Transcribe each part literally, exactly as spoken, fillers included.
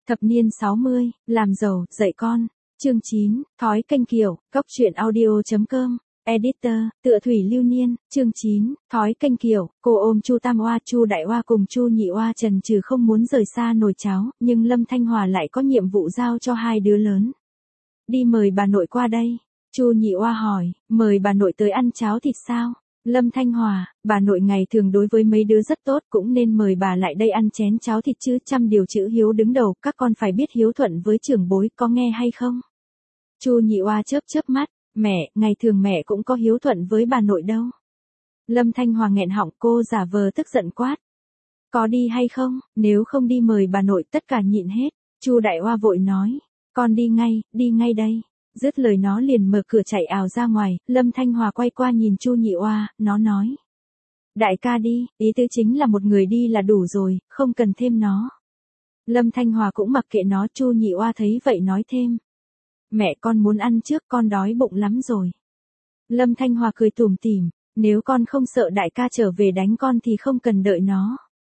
Thập niên sáu mươi, làm giàu, dạy con. Chương chín, thói kênh kiểu, góc truyện audio.com. Editor, tựa thủy lưu niên. Chương chín, thói kênh kiểu, cô ôm Chu Tam Oa, Chu Đại Oa cùng Chu Nhị Oa trần trừ không muốn rời xa nồi cháo, nhưng Lâm Thanh Hòa lại có nhiệm vụ giao cho hai đứa lớn. Đi mời bà nội qua đây. Chu Nhị Oa hỏi, mời bà nội tới ăn cháo thịt sao? Lâm Thanh Hòa, bà nội ngày thường đối với mấy đứa rất tốt, cũng nên mời bà lại đây ăn chén cháo thịt chứ. Trăm điều chữ hiếu đứng đầu, các con phải biết hiếu thuận với trưởng bối, có nghe hay không? Chu Nhị Oa chớp chớp mắt, mẹ, ngày thường mẹ cũng có hiếu thuận với bà nội đâu. Lâm Thanh Hòa nghẹn họng, cô giả vờ tức giận quát. Có đi hay không? Nếu không đi mời bà nội, tất cả nhịn hết. Chu Đại Oa vội nói, con đi ngay, đi ngay đây. Dứt lời nó liền mở cửa chạy ào ra ngoài. Lâm Thanh Hòa quay qua nhìn Chu Nhị Oa, nó nói. Đại ca đi, ý tứ chính là một người đi là đủ rồi, không cần thêm nó. Lâm Thanh Hòa cũng mặc kệ nó. Chu Nhị Oa thấy vậy nói thêm. Mẹ, con muốn ăn trước, con đói bụng lắm rồi. Lâm Thanh Hòa cười tủm tỉm, nếu con không sợ đại ca trở về đánh con thì không cần đợi nó.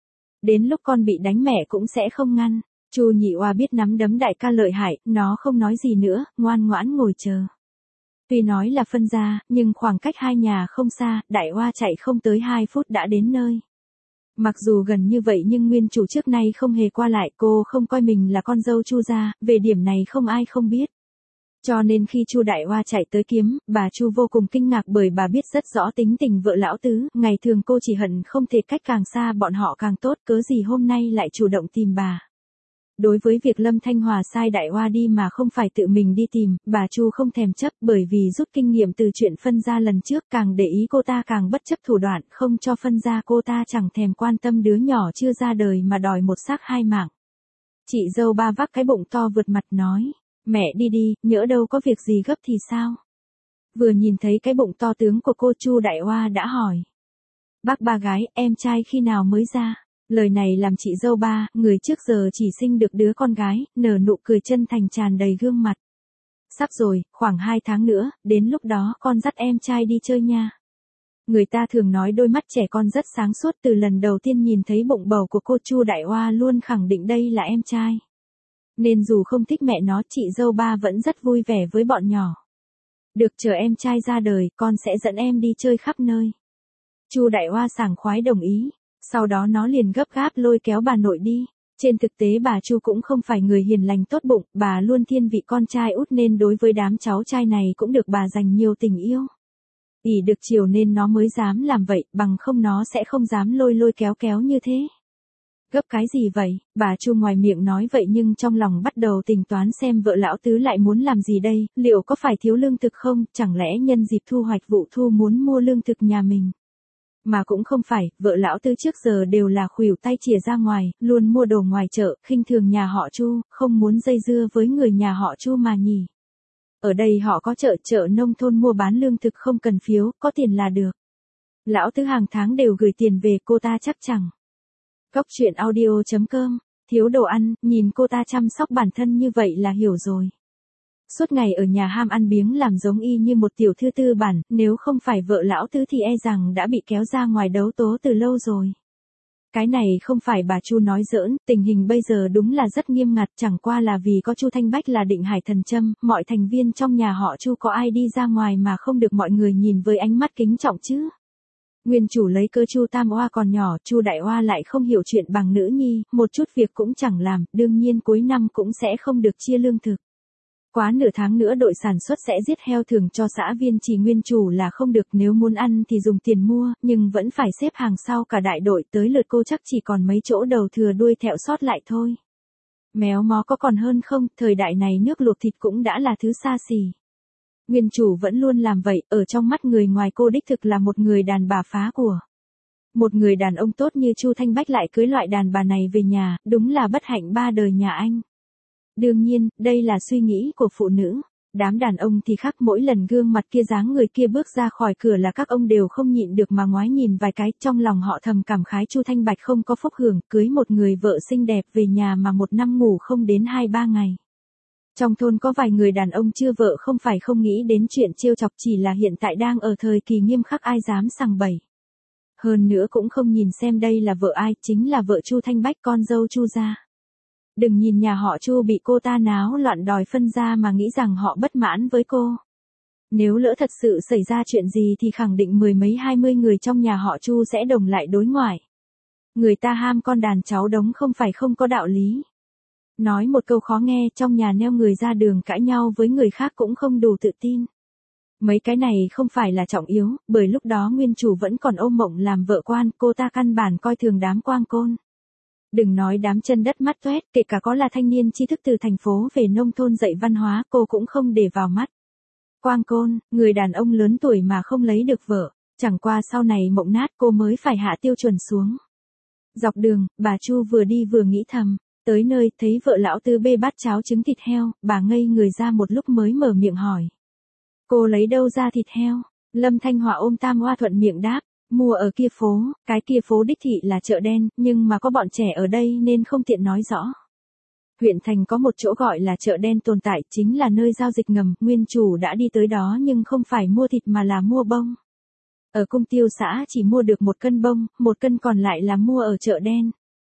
Đến lúc con bị đánh mẹ cũng sẽ không ngăn. Chu Nhị Oa biết nắm đấm đại ca lợi hại, nó không nói gì nữa, ngoan ngoãn ngồi chờ. Tuy nói là phân gia, nhưng khoảng cách hai nhà không xa, Đại Oa chạy không tới hai phút đã đến nơi. Mặc dù gần như vậy nhưng nguyên chủ trước nay không hề qua lại, cô không coi mình là con dâu Chu gia, về điểm này không ai không biết. Cho nên khi Chu Đại Oa chạy tới kiếm, bà Chu vô cùng kinh ngạc bởi bà biết rất rõ tính tình vợ lão tứ, ngày thường cô chỉ hận không thể cách càng xa bọn họ càng tốt, cớ gì hôm nay lại chủ động tìm bà. Đối với việc Lâm Thanh Hòa sai Đại Oa đi mà không phải tự mình đi tìm, bà Chu không thèm chấp, bởi vì rút kinh nghiệm từ chuyện phân gia lần trước, càng để ý cô ta càng bất chấp thủ đoạn, không cho phân gia, cô ta chẳng thèm quan tâm đứa nhỏ chưa ra đời mà đòi một xác hai mạng. Chị dâu ba vác cái bụng to vượt mặt nói, mẹ đi đi, nhỡ đâu có việc gì gấp thì sao? Vừa nhìn thấy cái bụng to tướng của cô, Chu Đại Oa đã hỏi. Bác ba gái, em trai khi nào mới ra? Lời này làm chị dâu ba, người trước giờ chỉ sinh được đứa con gái, nở nụ cười chân thành tràn đầy gương mặt. Sắp rồi, khoảng hai tháng nữa, đến lúc đó con dắt em trai đi chơi nha. Người ta thường nói đôi mắt trẻ con rất sáng suốt, từ lần đầu tiên nhìn thấy bụng bầu của cô, Chu Đại Oa luôn khẳng định đây là em trai. Nên dù không thích mẹ nó, chị dâu ba vẫn rất vui vẻ với bọn nhỏ. Được, chờ em trai ra đời, con sẽ dẫn em đi chơi khắp nơi. Chu Đại Oa sảng khoái đồng ý. Sau đó nó liền gấp gáp lôi kéo bà nội đi. Trên thực tế bà Chu cũng không phải người hiền lành tốt bụng, bà luôn thiên vị con trai út nên đối với đám cháu trai này cũng được bà dành nhiều tình yêu. ỷ được chiều nên nó mới dám làm vậy, bằng không nó sẽ không dám lôi lôi kéo kéo như thế. Gấp cái gì vậy? Bà Chu ngoài miệng nói vậy nhưng trong lòng bắt đầu tính toán xem vợ lão tứ lại muốn làm gì đây, liệu có phải thiếu lương thực không, chẳng lẽ nhân dịp thu hoạch vụ thu muốn mua lương thực nhà mình. Mà cũng không phải, vợ lão tứ trước giờ đều là khuỷu tay chìa ra ngoài, luôn mua đồ ngoài chợ, khinh thường nhà họ Chu, không muốn dây dưa với người nhà họ Chu mà nhỉ. Ở đây họ có chợ, chợ nông thôn mua bán lương thực không cần phiếu, có tiền là được. Lão tứ hàng tháng đều gửi tiền về, cô ta chắc chẳng. Góc truyện audio.com, thiếu đồ ăn, nhìn cô ta chăm sóc bản thân như vậy là hiểu rồi. Suốt ngày ở nhà ham ăn biếng làm giống y như một tiểu thư tư bản, nếu không phải vợ lão tứ thì e rằng đã bị kéo ra ngoài đấu tố từ lâu rồi. Cái này không phải bà Chu nói giỡn, tình hình bây giờ đúng là rất nghiêm ngặt, chẳng qua là vì có Chu Thanh Bách là định hải thần châm, mọi thành viên trong nhà họ Chu có ai đi ra ngoài mà không được mọi người nhìn với ánh mắt kính trọng chứ. Nguyên chủ lấy cơ Chu Tam Oa còn nhỏ, Chu Đại Oa lại không hiểu chuyện bằng nữ nhi, một chút việc cũng chẳng làm, đương nhiên cuối năm cũng sẽ không được chia lương thực. Quá nửa tháng nữa đội sản xuất sẽ giết heo thưởng cho xã viên, chỉ nguyên chủ là không được, nếu muốn ăn thì dùng tiền mua, nhưng vẫn phải xếp hàng sau cả đại đội, tới lượt cô chắc chỉ còn mấy chỗ đầu thừa đuôi thẹo sót lại thôi. Méo mó có còn hơn không, thời đại này nước luộc thịt cũng đã là thứ xa xỉ. Nguyên chủ vẫn luôn làm vậy, ở trong mắt người ngoài cô đích thực là một người đàn bà phá của. Một người đàn ông tốt như Chu Thanh Bách lại cưới loại đàn bà này về nhà, đúng là bất hạnh ba đời nhà anh. Đương nhiên, đây là suy nghĩ của phụ nữ. Đám đàn ông thì khác, mỗi lần gương mặt kia dáng người kia bước ra khỏi cửa là các ông đều không nhịn được mà ngoái nhìn vài cái, trong lòng họ thầm cảm khái Chu Thanh Bạch không có phúc hưởng, cưới một người vợ xinh đẹp về nhà mà một năm ngủ không đến hai ba ngày. Trong thôn có vài người đàn ông chưa vợ không phải không nghĩ đến chuyện trêu chọc, chỉ là hiện tại đang ở thời kỳ nghiêm khắc, ai dám sằng bậy. Hơn nữa cũng không nhìn xem đây là vợ ai, chính là vợ Chu Thanh Bách, con dâu Chu gia. Đừng nhìn nhà họ Chu bị cô ta náo loạn đòi phân ra mà nghĩ rằng họ bất mãn với cô. Nếu lỡ thật sự xảy ra chuyện gì thì khẳng định mười mấy hai mươi người trong nhà họ Chu sẽ đồng lại đối ngoại. Người ta ham con đàn cháu đống không phải không có đạo lý. Nói một câu khó nghe, trong nhà neo người ra đường cãi nhau với người khác cũng không đủ tự tin. Mấy cái này không phải là trọng yếu, bởi lúc đó nguyên chủ vẫn còn ôm mộng làm vợ quan, cô ta căn bản coi thường đám quang côn. Đừng nói đám chân đất mắt toét, kể cả có là thanh niên tri thức từ thành phố về nông thôn dạy văn hóa, cô cũng không để vào mắt. Quang côn, người đàn ông lớn tuổi mà không lấy được vợ, chẳng qua sau này mộng nát cô mới phải hạ tiêu chuẩn xuống. Dọc đường, bà Chu vừa đi vừa nghĩ thầm, tới nơi thấy vợ lão Tư bê bát cháo trứng thịt heo, bà ngây người ra một lúc mới mở miệng hỏi. Cô lấy đâu ra thịt heo? Lâm Thanh Hòa ôm tam hoa thuận miệng đáp, mua ở kia phố, cái kia phố đích thị là chợ đen, nhưng mà có bọn trẻ ở đây nên không tiện nói rõ. Huyện thành có một chỗ gọi là chợ đen tồn tại, chính là nơi giao dịch ngầm, nguyên chủ đã đi tới đó nhưng không phải mua thịt mà là mua bông. Ở cung tiêu xã chỉ mua được một cân bông, một cân còn lại là mua ở chợ đen.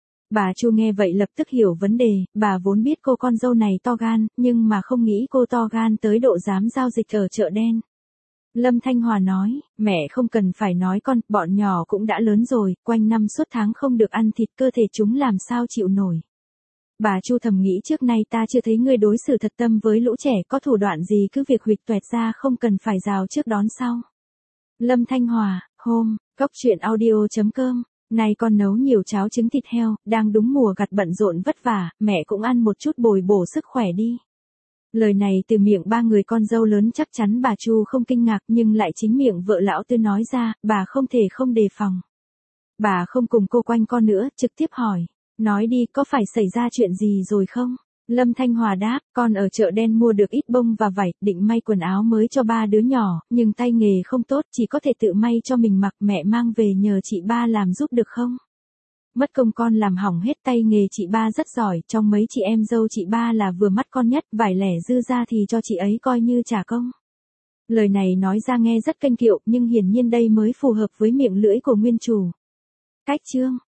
Bà Chu nghe vậy lập tức hiểu vấn đề, bà vốn biết cô con dâu này to gan, nhưng mà không nghĩ cô to gan tới độ dám giao dịch ở chợ đen. Lâm Thanh Hòa nói, mẹ không cần phải nói con, bọn nhỏ cũng đã lớn rồi, quanh năm suốt tháng không được ăn thịt cơ thể chúng làm sao chịu nổi. Bà Chu thầm nghĩ trước nay ta chưa thấy ngươi đối xử thật tâm với lũ trẻ, có thủ đoạn gì cứ việc huỵch toẹt ra không cần phải rào trước đón sau. Lâm Thanh Hòa, hôm, góc chuyện audio chấm com, này con nấu nhiều cháo trứng thịt heo, đang đúng mùa gặt bận rộn vất vả, mẹ cũng ăn một chút bồi bổ sức khỏe đi. Lời này từ miệng ba người con dâu lớn chắc chắn bà Chu không kinh ngạc nhưng lại chính miệng vợ lão Tư nói ra, bà không thể không đề phòng. Bà không cùng cô quanh con nữa, trực tiếp hỏi, nói đi có phải xảy ra chuyện gì rồi không? Lâm Thanh Hòa đáp, con ở chợ đen mua được ít bông và vải, định may quần áo mới cho ba đứa nhỏ, nhưng tay nghề không tốt, chỉ có thể tự may cho mình mặc, mẹ mang về nhờ chị ba làm giúp được không? Mất công con làm hỏng hết, tay nghề chị ba rất giỏi, trong mấy chị em dâu chị ba là vừa mắt con nhất, vải lẻ dư ra thì cho chị ấy coi như trả công. Lời này nói ra nghe rất kênh kiệu, nhưng hiển nhiên đây mới phù hợp với miệng lưỡi của nguyên chủ. Cách chương